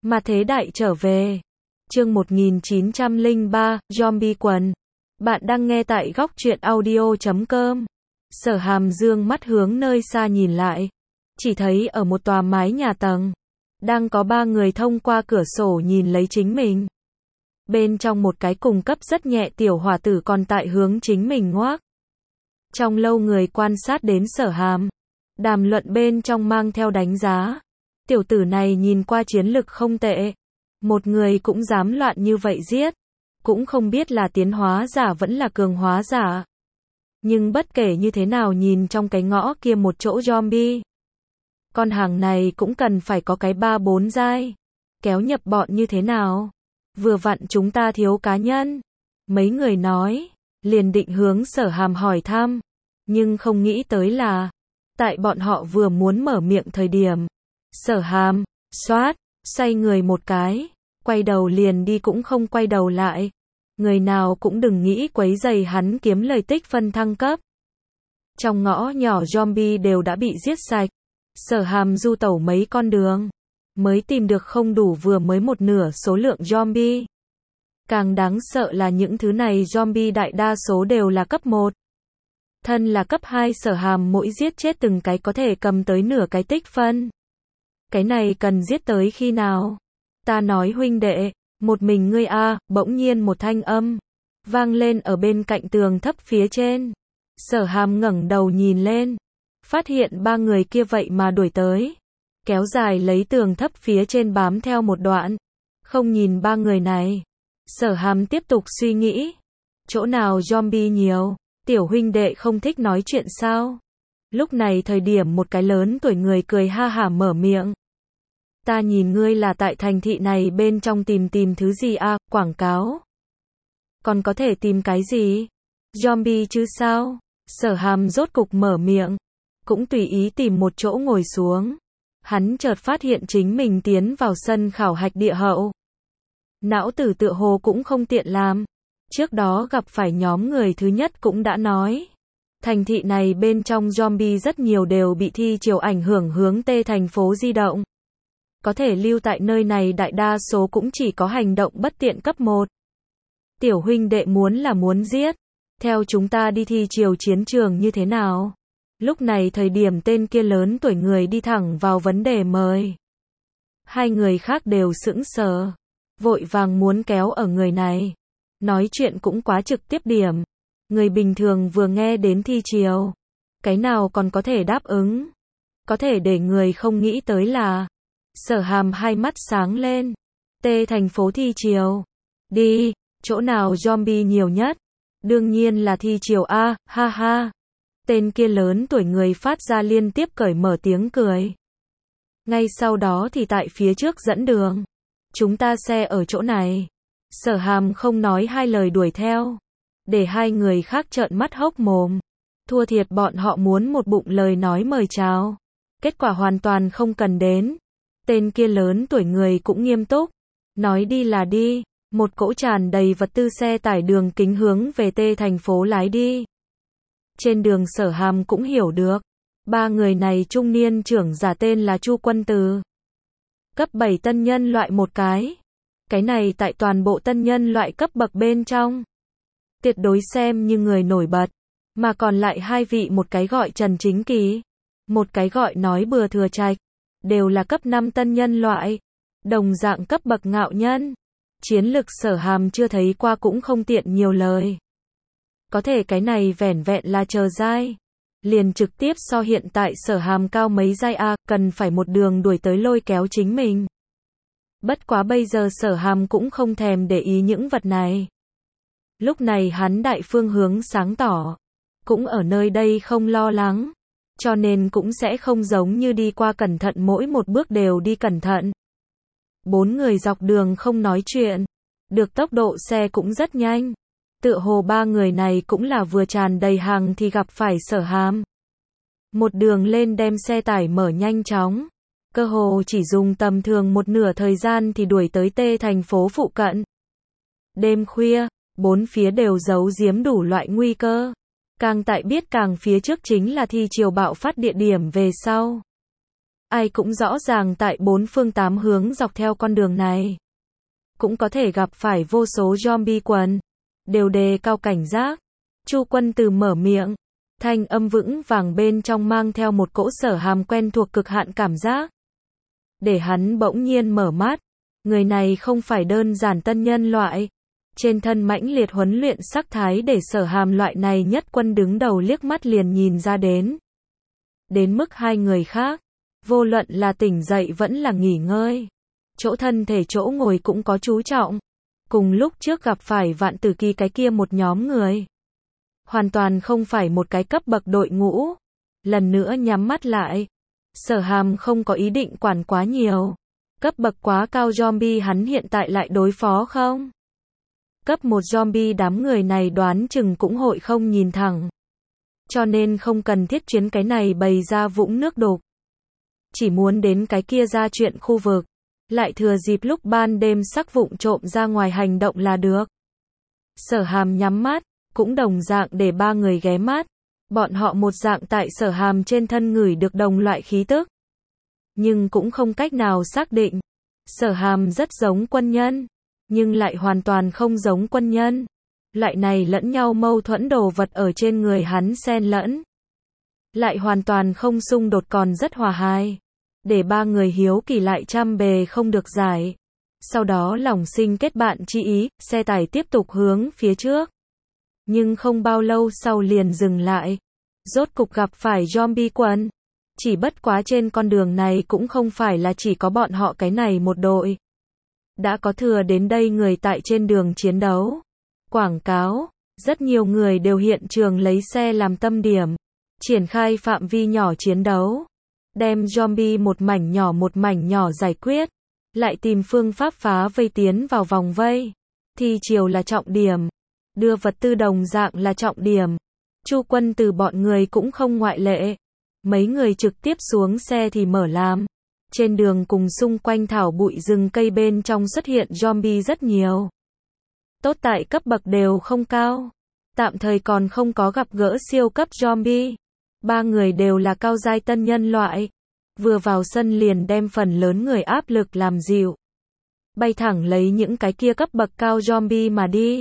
Mà thế đại trở về. Chương 1903, Zombie quần. Bạn đang nghe tại góc truyện audio.com. Sở Hàm dương mắt hướng nơi xa nhìn lại. Chỉ thấy ở một tòa mái nhà tầng. Đang có 3 người thông qua cửa sổ nhìn lấy chính mình. Bên trong một cái cùng cấp rất nhẹ tiểu hỏa tử còn tại hướng chính mình ngoác. Trong lâu người quan sát đến Sở Hàm. Đàm luận bên trong mang theo đánh giá. Tiểu tử này nhìn qua chiến lực không tệ. Một người cũng dám loạn như vậy giết. Cũng không biết là tiến hóa giả vẫn là cường hóa giả. Nhưng bất kể như thế nào nhìn trong cái ngõ kia một chỗ zombie. Con hàng này cũng cần phải có cái 3-4 giai. Kéo nhập bọn như thế nào? Vừa vặn chúng ta thiếu cá nhân. Mấy người nói. Liền định hướng Sở Hàm hỏi thăm. Nhưng không nghĩ tới là. Tại bọn họ vừa muốn mở miệng thời điểm. Sở Hàm, xoát, xoay người một cái. Quay đầu liền đi cũng không quay đầu lại. Người nào cũng đừng nghĩ quấy rầy hắn kiếm lời tích phân thăng cấp. Trong ngõ nhỏ zombie đều đã bị giết sạch. Sở Hàm du tẩu mấy con đường. Mới tìm được không đủ vừa mới một nửa số lượng zombie. Càng đáng sợ là những thứ này zombie đại đa số đều là cấp 1. Thân là cấp 2 Sở Hàm mỗi giết chết từng cái có thể cầm tới nửa cái tích phân. Cái này cần giết tới khi nào? Ta nói huynh đệ, một mình ngươi a, bỗng nhiên một thanh âm vang lên ở bên cạnh tường thấp phía trên. Sở Hàm ngẩng đầu nhìn lên, phát hiện 3 người kia vậy mà đuổi tới, kéo dài lấy tường thấp phía trên bám theo một đoạn. Không nhìn 3 người này, Sở Hàm tiếp tục suy nghĩ, chỗ nào zombie nhiều, tiểu huynh đệ không thích nói chuyện sao? Lúc này thời điểm một cái lớn tuổi người cười ha hả mở miệng. Ta nhìn ngươi là tại thành thị này bên trong tìm thứ gì à, quảng cáo. Còn có thể tìm cái gì? Zombie chứ sao? Sở Hàm rốt cục mở miệng. Cũng tùy ý tìm một chỗ ngồi xuống. Hắn chợt phát hiện chính mình tiến vào sân khảo hạch địa hậu. Não tử tựa hồ cũng không tiện làm. Trước đó gặp phải nhóm người thứ nhất cũng đã nói. Thành thị này bên trong zombie rất nhiều đều bị thi chiều ảnh hưởng hướng T thành phố di động. Có thể lưu tại nơi này đại đa số cũng chỉ có hành động bất tiện cấp 1. Tiểu huynh đệ muốn giết. Theo chúng ta đi thi chiều chiến trường như thế nào? Lúc này thời điểm tên kia lớn tuổi người đi thẳng vào vấn đề mời. Hai người khác đều sững sờ. Vội vàng muốn kéo ở người này. Nói chuyện cũng quá trực tiếp điểm. Người bình thường vừa nghe đến thi chiều. Cái nào còn có thể đáp ứng. Có thể để người không nghĩ tới là. Sở Hàm hai mắt sáng lên. T thành phố thi chiều. Đi, chỗ nào zombie nhiều nhất? Đương nhiên là thi chiều A, ha ha. Tên kia lớn tuổi người phát ra liên tiếp cởi mở tiếng cười. Ngay sau đó thì tại phía trước dẫn đường. Chúng ta xe ở chỗ này. Sở Hàm không nói hai lời đuổi theo. Để hai người khác trợn mắt hốc mồm. Thua thiệt bọn họ muốn một bụng lời nói mời chào. Kết quả hoàn toàn không cần đến. Tên kia lớn tuổi người cũng nghiêm túc. Nói đi là đi. Một cỗ tràn đầy vật tư xe tải đường kính hướng về T thành phố lái đi. Trên đường Sở Hàm cũng hiểu được. 3 người này trung niên trưởng giả tên là Chu Quân Từ. Cấp 7 tân nhân loại một cái. Cái này tại toàn bộ tân nhân loại cấp bậc bên trong. Tuyệt đối xem như người nổi bật. Mà còn lại 2 vị, một cái gọi Trần Chính Kỳ. Một cái gọi nói bừa Thừa Trạch. Đều là cấp 5 tân nhân loại. Đồng dạng cấp bậc ngạo nhân. Chiến lực Sở Hàm chưa thấy qua cũng không tiện nhiều lời. Có thể cái này vẻn vẹn là chờ giai. Liền trực tiếp so hiện tại Sở Hàm cao mấy giai A, cần phải một đường đuổi tới lôi kéo chính mình. Bất quá bây giờ Sở Hàm cũng không thèm để ý những vật này. Lúc này hắn đại phương hướng sáng tỏ. Cũng ở nơi đây không lo lắng. Cho nên cũng sẽ không giống như đi qua cẩn thận mỗi một bước đều đi cẩn thận. 4 người dọc đường không nói chuyện. Được tốc độ xe cũng rất nhanh. Tựa hồ 3 người này cũng là vừa tràn đầy hàng thì gặp phải Sở Hàm. Một đường lên đem xe tải mở nhanh chóng. Cơ hồ chỉ dùng tầm thường một nửa thời gian thì đuổi tới T thành phố phụ cận. Đêm khuya, 4 phía đều giấu giếm đủ loại nguy cơ. Càng tại biết càng phía trước chính là thi chiều bạo phát địa điểm về sau. Ai cũng rõ ràng tại bốn phương tám hướng dọc theo con đường này. Cũng có thể gặp phải vô số zombie quần. Đều đề cao cảnh giác. Chu Quân Từ mở miệng. Thanh âm vững vàng bên trong mang theo một cỗ Sở Hàm quen thuộc cực hạn cảm giác. Để hắn bỗng nhiên mở mắt. Người này không phải đơn giản tân nhân loại. Trên thân mãnh liệt huấn luyện sắc thái để Sở Hàm loại này nhất quân đứng đầu liếc mắt liền nhìn ra đến. Đến mức hai người khác, vô luận là tỉnh dậy vẫn là nghỉ ngơi. Chỗ thân thể chỗ ngồi cũng có chú trọng. Cùng lúc trước gặp phải Vạn Tử Kỳ cái kia một nhóm người. Hoàn toàn không phải một cái cấp bậc đội ngũ. Lần nữa nhắm mắt lại. Sở Hàm không có ý định quản quá nhiều. Cấp bậc quá cao zombie hắn hiện tại lại đối phó không? Cấp 1 zombie đám người này đoán chừng cũng hội không nhìn thẳng. Cho nên không cần thiết chuyến cái này bày ra vũng nước đục. Chỉ muốn đến cái kia ra chuyện khu vực. Lại thừa dịp lúc ban đêm sắc vụng trộm ra ngoài hành động là được. Sở Hàm nhắm mắt, cũng đồng dạng để ba người ghé mắt. Bọn họ một dạng tại Sở Hàm trên thân ngửi được đồng loại khí tức. Nhưng cũng không cách nào xác định. Sở Hàm rất giống quân nhân. Nhưng lại hoàn toàn không giống quân nhân. Loại này lẫn nhau mâu thuẫn đồ vật ở trên người hắn xen lẫn. Lại hoàn toàn không xung đột còn rất hòa hài. Để ba người hiếu kỳ lại trăm bề không được giải. Sau đó lòng sinh kết bạn chi ý, xe tải tiếp tục hướng phía trước. Nhưng không bao lâu sau liền dừng lại. Rốt cục gặp phải zombie quần. Chỉ bất quá trên con đường này cũng không phải là chỉ có bọn họ cái này một đội. Đã có thừa đến đây người tại trên đường chiến đấu. Quảng cáo, rất nhiều người đều hiện trường lấy xe làm tâm điểm. Triển khai phạm vi nhỏ chiến đấu. Đem zombie một mảnh nhỏ giải quyết. Lại tìm phương pháp phá vây tiến vào vòng vây. Thi chiều là trọng điểm. Đưa vật tư đồng dạng là trọng điểm. Chu Quân Từ bọn người cũng không ngoại lệ. Mấy người trực tiếp xuống xe thì mở làm. Trên đường cùng xung quanh thảo bụi rừng cây bên trong xuất hiện zombie rất nhiều. Tốt tại cấp bậc đều không cao. Tạm thời còn không có gặp gỡ siêu cấp zombie. Ba người đều là cao giai tân nhân loại. Vừa vào sân liền đem phần lớn người áp lực làm dịu. Bay thẳng lấy những cái kia cấp bậc cao zombie mà đi.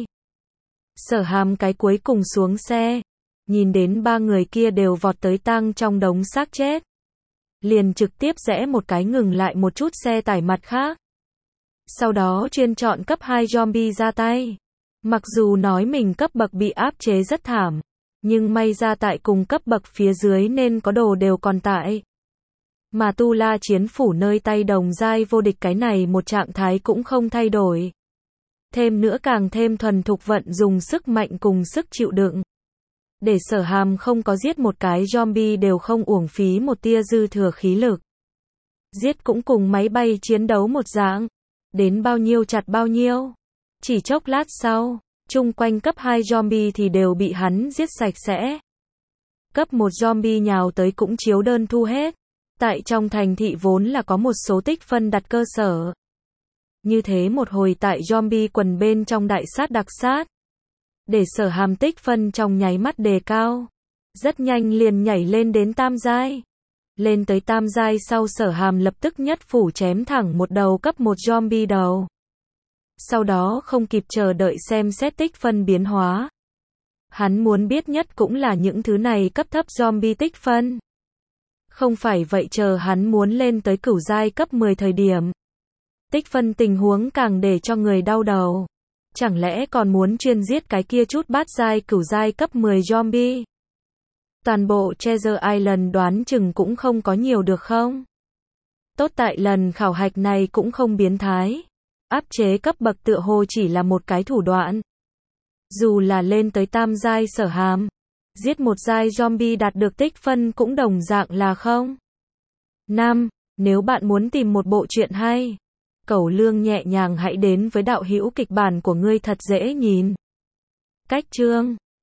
Sở Hàm cái cuối cùng xuống xe. Nhìn đến ba người kia đều vọt tới tang trong đống xác chết. Liền trực tiếp rẽ một cái ngừng lại một chút xe tải mặt khác. Sau đó chuyên chọn cấp 2 zombie ra tay. Mặc dù nói mình cấp bậc bị áp chế rất thảm. Nhưng may ra tại cùng cấp bậc phía dưới nên có đồ đều còn tại. Mà Tu La chiến phủ nơi tay đồng giai vô địch cái này một trạng thái cũng không thay đổi. Thêm nữa càng thêm thuần thục vận dùng sức mạnh cùng sức chịu đựng. Để Sở Hàm không có giết một cái zombie đều không uổng phí một tia dư thừa khí lực. Giết cũng cùng máy bay chiến đấu một dạng. Đến bao nhiêu chặt bao nhiêu. Chỉ chốc lát sau, chung quanh cấp 2 zombie thì đều bị hắn giết sạch sẽ. Cấp 1 zombie nhào tới cũng chiếu đơn thu hết. Tại trong thành thị vốn là có một số tích phân đặt cơ sở. Như thế một hồi tại zombie quần bên trong đại sát đặc sát. Để Sở Hàm tích phân trong nháy mắt đề cao. Rất nhanh liền nhảy lên đến tam giai. Lên tới tam giai sau Sở Hàm lập tức nhất phủ chém thẳng một đầu cấp 1 zombie đầu. Sau đó không kịp chờ đợi xem xét tích phân biến hóa. Hắn muốn biết nhất cũng là những thứ này cấp thấp zombie tích phân. Không phải vậy chờ hắn muốn lên tới cửu giai cấp 10 thời điểm. Tích phân tình huống càng để cho người đau đầu. Chẳng lẽ còn muốn chuyên giết cái kia chút bát giai cửu giai cấp 10 zombie? Toàn bộ Treasure Island đoán chừng cũng không có nhiều được không? Tốt tại lần khảo hạch này cũng không biến thái. Áp chế cấp bậc tựa hồ chỉ là một cái thủ đoạn. Dù là lên tới tam giai Sở Hàm, giết một giai zombie đạt được tích phân cũng đồng dạng là không. 5. Nếu bạn muốn tìm một bộ truyện hay, cẩu lương nhẹ nhàng hãy đến với đạo hữu kịch bản của ngươi thật dễ nhìn. Cách chương